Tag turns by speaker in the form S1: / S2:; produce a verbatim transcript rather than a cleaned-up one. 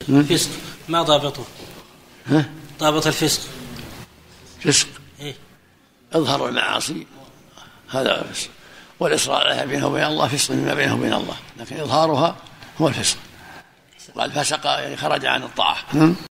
S1: الفسق ما ضابطه؟
S2: ها؟
S1: ضابط الفسق
S2: فسق
S1: إيه؟
S2: اظهر المعاصي هذا فسق، والإصرار عليها بينه وبين الله فسق مما بينه وبين الله، لكن إظهارها هو الفسق. قال فسق يعني خرج عن الطاعة.